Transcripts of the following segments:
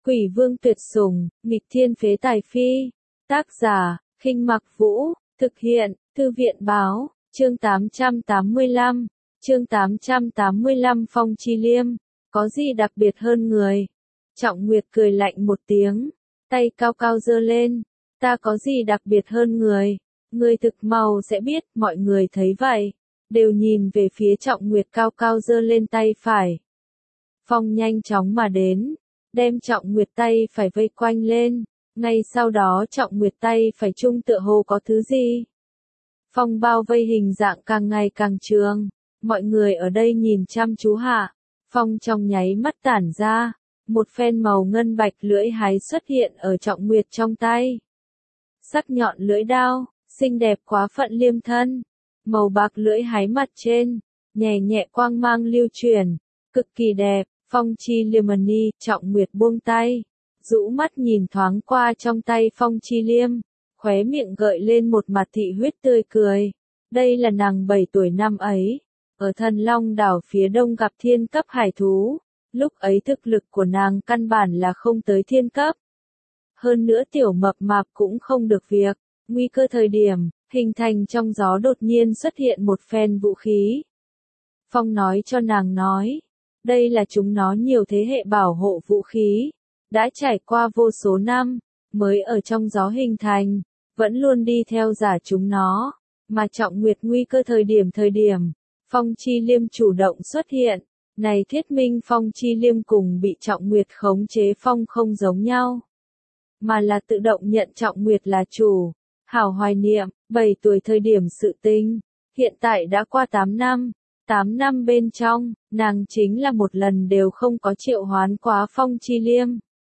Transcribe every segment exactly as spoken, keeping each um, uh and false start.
Quỷ vương tuyệt sủng, nghịch thiên phế tài phi. Tác giả, Khinh Mặc Vũ, thực hiện, Thư viện báo, chương tám trăm tám mươi lăm, chương tám trăm tám mươi lăm Phong Chi Liêm, có gì đặc biệt hơn người? Trọng Nguyệt cười lạnh một tiếng, tay cao cao giơ lên, ta có gì đặc biệt hơn người? Người thực mau sẽ biết, mọi người thấy vậy, đều nhìn về phía Trọng Nguyệt cao cao giơ lên tay phải. Phong nhanh chóng mà đến, đem Trọng Nguyệt tay phải vây quanh lên, ngay sau đó Trọng Nguyệt tay phải trung tựa hồ có thứ gì. Phong bao vây hình dạng càng ngày càng trường, mọi người ở đây nhìn chăm chú hạ, phong trong nháy mắt tản ra, một phen màu ngân bạch lưỡi hái xuất hiện ở Trọng Nguyệt trong tay. Sắc nhọn lưỡi đao, xinh đẹp quá phận liêm thân, màu bạc lưỡi hái mặt trên, nhẹ nhẹ quang mang lưu truyền, cực kỳ đẹp. Phong Chi Liêm ni, Trọng Nguyệt buông tay, rũ mắt nhìn thoáng qua trong tay Phong Chi Liêm, khóe miệng gợi lên một mặt thị huyết tươi cười. Đây là nàng bảy tuổi năm ấy, ở Thần Long đảo phía đông gặp thiên cấp hải thú, lúc ấy thực lực của nàng căn bản là không tới thiên cấp. Hơn nữa tiểu mập mạp cũng không được việc, nguy cơ thời điểm, hình thành trong gió đột nhiên xuất hiện một phen vũ khí. Phong nói cho nàng nói, đây là chúng nó nhiều thế hệ bảo hộ vũ khí, đã trải qua vô số năm, mới ở trong gió hình thành, vẫn luôn đi theo giả chúng nó, mà Trọng Nguyệt nguy cơ thời điểm thời điểm, Phong Chi Liêm chủ động xuất hiện, này thiết minh Phong Chi Liêm cùng bị Trọng Nguyệt khống chế phong không giống nhau, mà là tự động nhận Trọng Nguyệt là chủ. Hảo hoài niệm, bảy tuổi thời điểm sự tình, hiện tại đã qua tám năm. tám năm bên trong, nàng chính là một lần đều không có triệu hoán quá Phong Chi Liêm.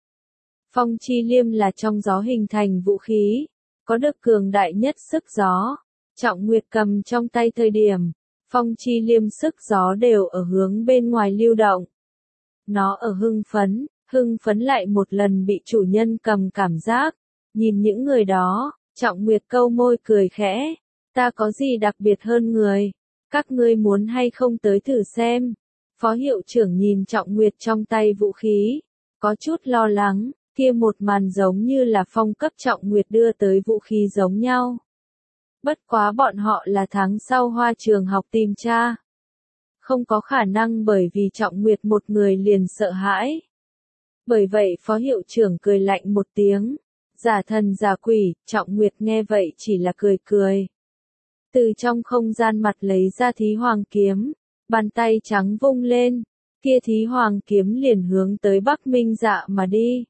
Phong Chi Liêm là trong gió hình thành vũ khí, có được cường đại nhất sức gió. Trọng Nguyệt cầm trong tay thời điểm, Phong Chi Liêm sức gió đều ở hướng bên ngoài lưu động. Nó ở hưng phấn, hưng phấn lại một lần bị chủ nhân cầm cảm giác. Nhìn những người đó, Trọng Nguyệt câu môi cười khẽ, ta có gì đặc biệt hơn người? Các ngươi muốn hay không tới thử xem? Phó hiệu trưởng nhìn Trọng Nguyệt trong tay vũ khí, có chút lo lắng, kia một màn giống như là phong cấp Trọng Nguyệt đưa tới vũ khí giống nhau. Bất quá bọn họ là tháng sau hoa trường học tìm tra. Không có khả năng bởi vì Trọng Nguyệt một người liền sợ hãi. Bởi vậy phó hiệu trưởng cười lạnh một tiếng, giả thần giả quỷ, Trọng Nguyệt nghe vậy chỉ là cười cười. Từ trong không gian mặt lấy ra thí hoàng kiếm, bàn tay trắng vung lên, kia thí hoàng kiếm liền hướng tới Bắc Minh Dạ mà đi.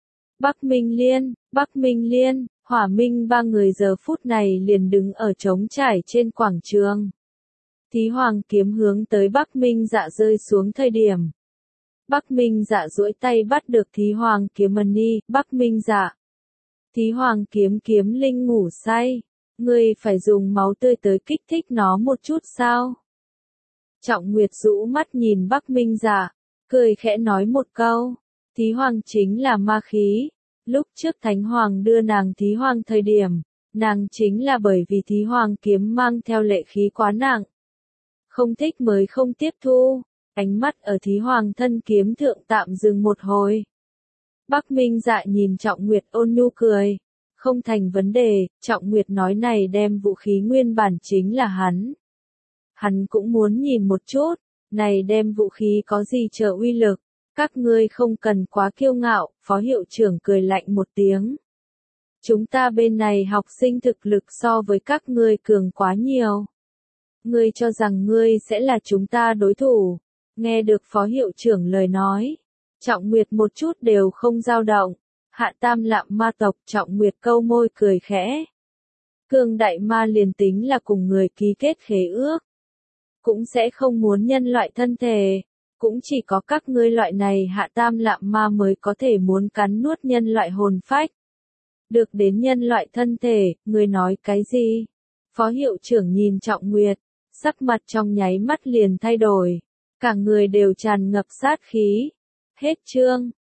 Bắc Minh Liên, Bắc Minh Liên, Hỏa Minh ba người giờ phút này liền đứng ở trống trải trên quảng trường. Thí hoàng kiếm hướng tới Bắc Minh Dạ rơi xuống thời điểm. Bắc Minh Dạ duỗi tay bắt được thí hoàng kiếm ni, Bắc Minh Dạ. Thí hoàng kiếm kiếm linh ngủ say. Ngươi phải dùng máu tươi tới kích thích nó một chút sao? Trọng Nguyệt rũ mắt nhìn Bắc Minh Dạ, cười khẽ nói một câu, thí hoàng chính là ma khí. Lúc trước Thánh Hoàng đưa nàng thí hoàng thời điểm, nàng chính là bởi vì thí hoàng kiếm mang theo lệ khí quá nặng. Không thích mới không tiếp thu, ánh mắt ở thí hoàng thân kiếm thượng tạm dừng một hồi. Bắc Minh Dạ nhìn Trọng Nguyệt ôn nhu cười. Không thành vấn đề, Trọng Nguyệt nói này đem vũ khí nguyên bản chính là hắn. Hắn cũng muốn nhìn một chút, này đem vũ khí có gì chờ uy lực, các ngươi không cần quá kiêu ngạo, phó hiệu trưởng cười lạnh một tiếng. Chúng ta bên này học sinh thực lực so với các ngươi cường quá nhiều. Ngươi cho rằng ngươi sẽ là chúng ta đối thủ, nghe được phó hiệu trưởng lời nói. Trọng Nguyệt một chút đều không dao động. Hạ tam lạm ma tộc Trọng Nguyệt câu môi cười khẽ. Cường đại ma liền tính là cùng người ký kết khế ước, cũng sẽ không muốn nhân loại thân thể, cũng chỉ có các ngươi loại này hạ tam lạm ma mới có thể muốn cắn nuốt nhân loại hồn phách. Được đến nhân loại thân thể, ngươi nói cái gì? Phó hiệu trưởng nhìn Trọng Nguyệt, sắc mặt trong nháy mắt liền thay đổi, cả người đều tràn ngập sát khí. Hết chương.